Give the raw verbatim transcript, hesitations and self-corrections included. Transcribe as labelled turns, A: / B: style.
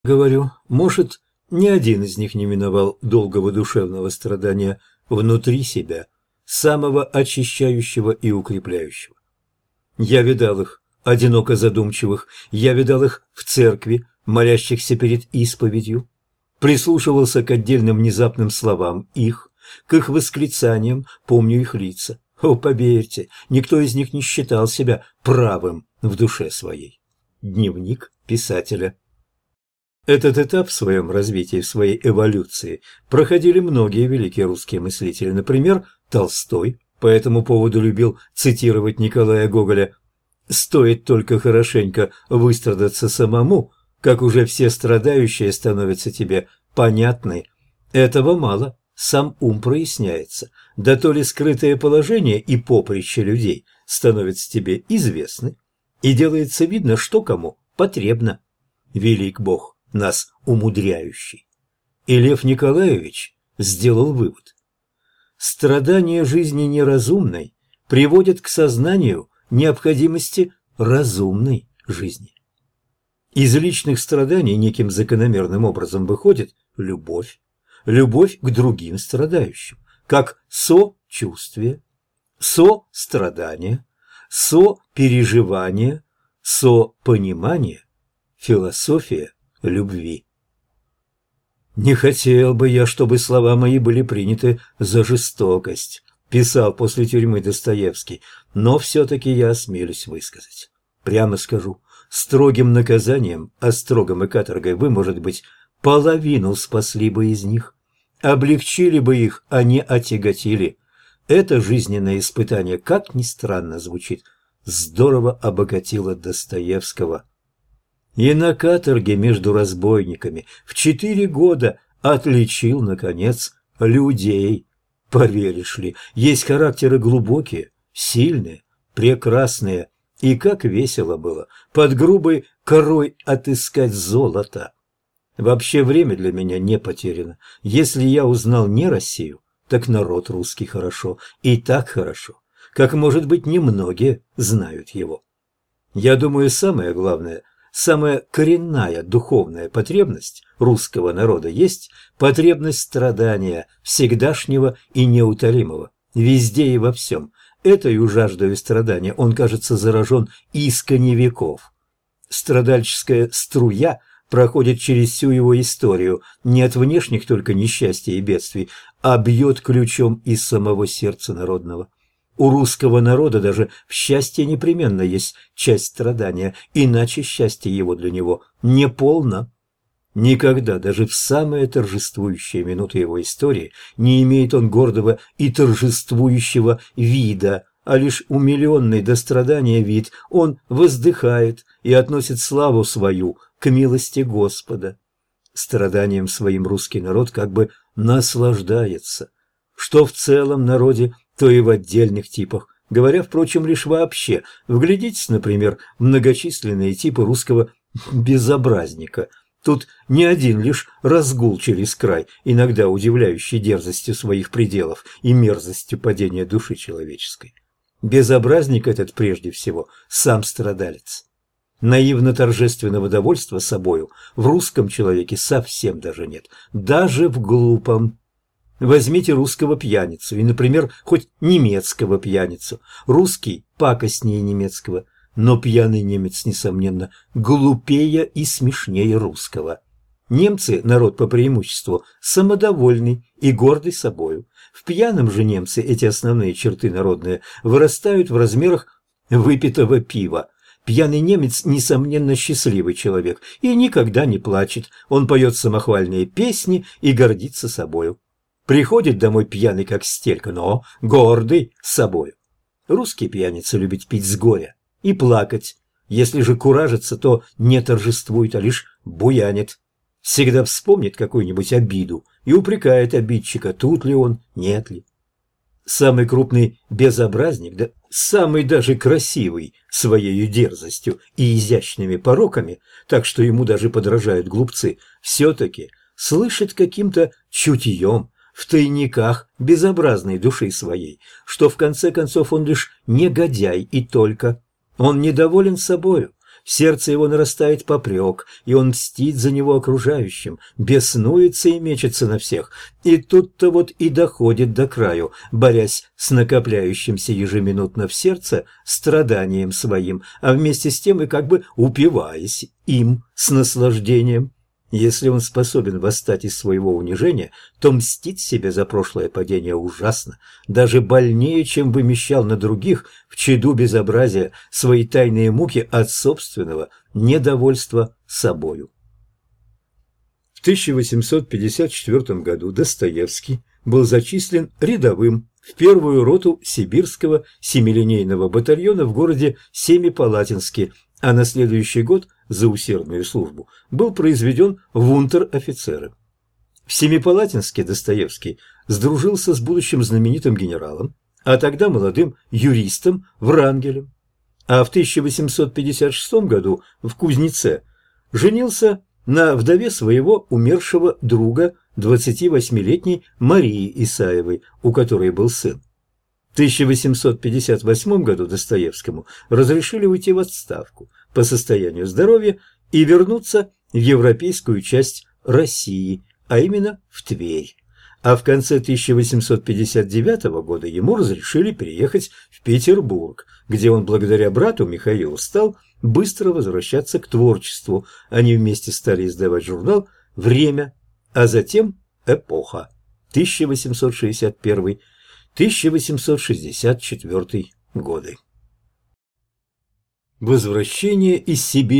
A: Говорю, может, ни один из них не миновал долгого душевного страдания внутри себя, самого очищающего и укрепляющего. Я видал их, одиноко задумчивых, я видал их в церкви, молящихся перед исповедью, прислушивался к отдельным внезапным словам их, к их восклицаниям, помню их лица. О, поверьте, никто из них не считал себя правым в душе своей. Дневник писателя. Этот этап в своем развитии, в своей эволюции проходили многие великие русские мыслители. Например, Толстой по этому поводу любил цитировать Николая Гоголя: «Стоит только хорошенько выстрадаться самому, как уже все страдающие становятся тебе понятны. Этого мало, сам ум проясняется, да то ли скрытое положение и поприще людей становятся тебе известны, и делается видно, что кому потребно. Велик Бог, нас умудряющий». И Лев Николаевич сделал вывод: страдания жизни неразумной приводят к сознанию необходимости разумной жизни. Из личных страданий неким закономерным образом выходит любовь, любовь к другим страдающим, как сочувствие, сострадание, сопереживание, сопонимание, философия любви. «Не хотел бы я, чтобы слова мои были приняты за жестокость», писал после тюрьмы Достоевский, но все-таки я осмелюсь высказать. Прямо скажу, строгим наказанием, а строгом и каторгой вы, может быть, половину спасли бы из них, облегчили бы их, а не отяготили. Это жизненное испытание, как ни странно звучит, здорово обогатило Достоевского. И на каторге между разбойниками в четыре года отличил, наконец, людей. Поверишь ли, есть характеры глубокие, сильные, прекрасные, и как весело было под грубой корой отыскать золото. Вообще время для меня не потеряно. Если я узнал не Россию, так народ русский хорошо, и так хорошо, как, может быть, немногие знают его. Я думаю, самое главное, самая коренная духовная потребность русского народа есть потребность страдания, всегдашнего и неутолимого, везде и во всем. Этою жаждою страдания он, кажется, заражен искони веков. Страдальческая струя проходит через всю его историю, не от внешних только несчастий и бедствий, а бьет ключом из самого сердца народного. У русского народа даже в счастье непременно есть часть страдания, иначе счастье его для него неполно. Никогда, даже в самые торжествующие минуты его истории, не имеет он гордого и торжествующего вида, а лишь умиленный до страдания вид. Он воздыхает и относит славу свою к милости Господа. Страданием своим русский народ как бы наслаждается, что в целом народе, то и в отдельных типах, говоря, впрочем, лишь вообще. Вглядитесь, например, в многочисленные типы русского безобразника. Тут не один лишь разгул через край, иногда удивляющий дерзостью своих пределов и мерзостью падения души человеческой. Безобразник этот прежде всего сам страдалец. Наивно-торжественного довольства собою в русском человеке совсем даже нет, даже в глупом. Возьмите русского пьяницу и, например, хоть немецкого пьяницу. Русский пакостнее немецкого, но пьяный немец, несомненно, глупее и смешнее русского. Немцы – народ по преимуществу самодовольный и гордый собою. В пьяном же немце эти основные черты народные вырастают в размерах выпитого пива. Пьяный немец, несомненно, счастливый человек и никогда не плачет. Он поет самохвальные песни и гордится собою. Приходит домой пьяный, как стелька, но гордый собою. Русский пьяница любит пить с горя и плакать. Если же куражится, то не торжествует, а лишь буянит. Всегда вспомнит какую-нибудь обиду и упрекает обидчика, тут ли он, нет ли. Самый крупный безобразник, да самый даже красивый своей дерзостью и изящными пороками, так что ему даже подражают глупцы, все-таки слышит каким-то чутьем в тайниках безобразной души своей, что в конце концов он лишь негодяй и только. Он недоволен собою, в сердце его нарастает попрек, и он мстит за него окружающим, беснуется и мечется на всех. И тут-то вот и доходит до краю, борясь с накопляющимся ежеминутно в сердце страданием своим, а вместе с тем и как бы упиваясь им с наслаждением. Если он способен восстать из своего унижения, то мстить себе за прошлое падение ужасно, даже больнее, чем вымещал на других в чаду безобразия свои тайные муки от собственного недовольства собою. В тысяча восемьсот пятьдесят четвёртом году Достоевский был зачислен рядовым в первую роту сибирского семилинейного батальона в городе Семипалатинске, а на следующий год за усердную службу был произведен в унтер-офицеры. В Семипалатинске Достоевский сдружился с будущим знаменитым генералом, а тогда молодым юристом Врангелем, а в тысяча восемьсот пятьдесят шестом году в Кузнеце женился на вдове своего умершего друга, двадцативосьмилетней Марии Исаевой, у которой был сын. В тысяча восемьсот пятьдесят восьмом году Достоевскому разрешили уйти в отставку по состоянию здоровья и вернуться в европейскую часть России, а именно в Тверь. А в конце тысяча восемьсот пятьдесят девятого года ему разрешили переехать в Петербург, где он благодаря брату Михаилу стал быстро возвращаться к творчеству. Они вместе стали издавать журнал «Время», а затем «Эпоха» тысяча восемьсот шестьдесят первый — тысяча восемьсот шестьдесят четвёртый годы. Возвращение из Сибири.